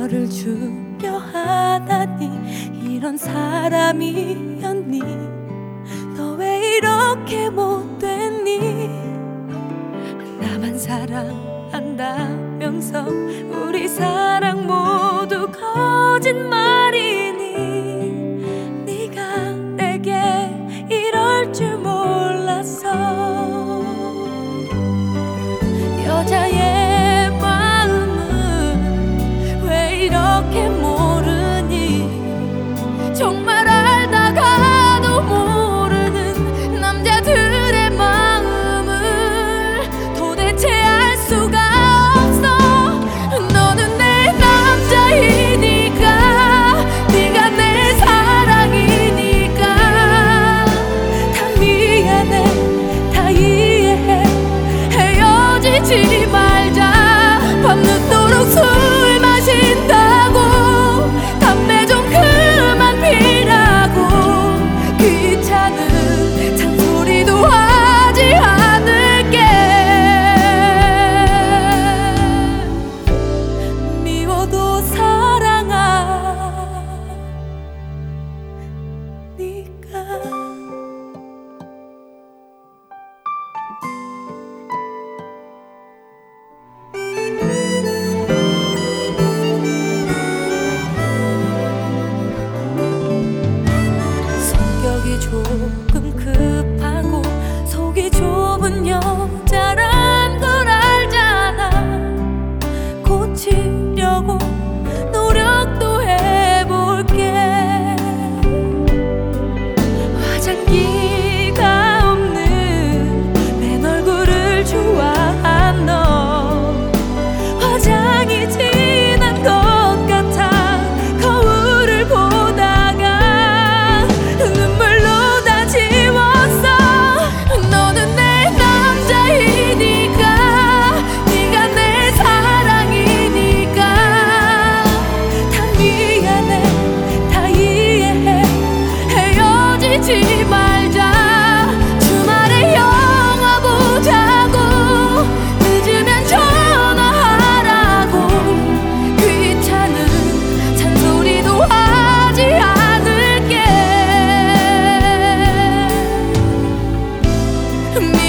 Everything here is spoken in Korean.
너를 주려 하다니 이런 사람이었니? 너 왜 이렇게 못됐니? 나만 사랑한다면서 우리 사랑 모두 거짓말이니? 네가 내게 이럴 줄 몰랐어. 여자의 마음은 왜 이렇게 모르니? 정말 알다가도 모르는 남자들의 마음을 도대체 알 수가 없어. 너는 내 남자이니까, 네가 내 사랑이니까 다 미안해, 다 이해해. 헤어지지 말자. 밤늦도록 술 마신다고 담배 좀 그만 피라고 귀찮은 잔소리도 하지 않을게. 미워도 사랑하니까. 성격이 조금 급하고 속이 좁은 여자란 걸 알잖아. 고치려고 노력도 해볼게. 화장기가 없는 내 얼굴을 좋아한 너. 화장이 진한 것 같아 거울을 보다가 눈물로 다 지웠어. 너는 내 남자이니까, 네가 내 사랑이니까 다 미안해, 다 이해해. 헤어지지 말자. 주말에 영화 보자고 늦으면 전화하라고 귀찮은 잔소리도 하지 않을게.